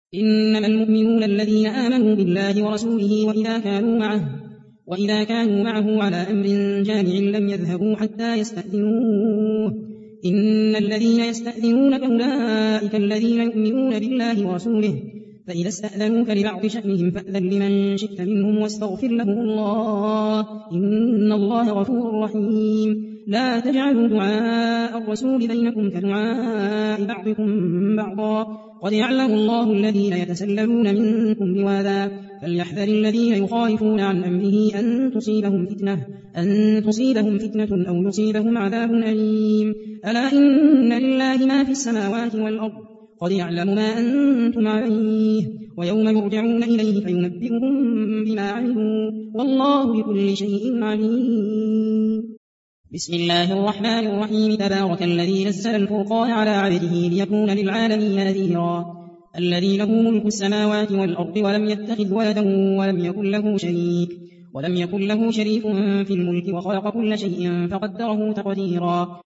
إنما المؤمنون الذين آمنوا بالله ورسوله وإذا كانوا معه على أمر جامع لم يذهبوا حتى يستأذنوه. إن الذين يستأذنونك أولئك الذين يؤمنون بالله ورسوله، فإذا استأذنوك لبعض شأنهم فأذن لمن شئت منهم واستغفر لهم الله، إن الله غفور رحيم. لا تجعلوا دعاء الرسول بينكم كدعاء بعضكم بعضا، قد يعلم الله الذين يتسللون منكم لواذا، فليحذر الذين يخالفون عن أمره أن تصيبهم فتنة أو يصيبهم عذاب أليم. ألا إن لله ما في السماوات والأرض، قد يعلم ما أنتم عليه، ويوم يرجعون إليه فينبئهم بما عملوا، والله بكل شيء عليم. بسم الله الرحمن الرحيم. تبارك الذي نزل الفرقان على عبده ليكون للعالمين نذيرا، الذي له ملك السماوات والأرض ولم يتخذ ولدا ولم يكن له شريك في الملك، وخلق كل شيء فقدره تقديرا.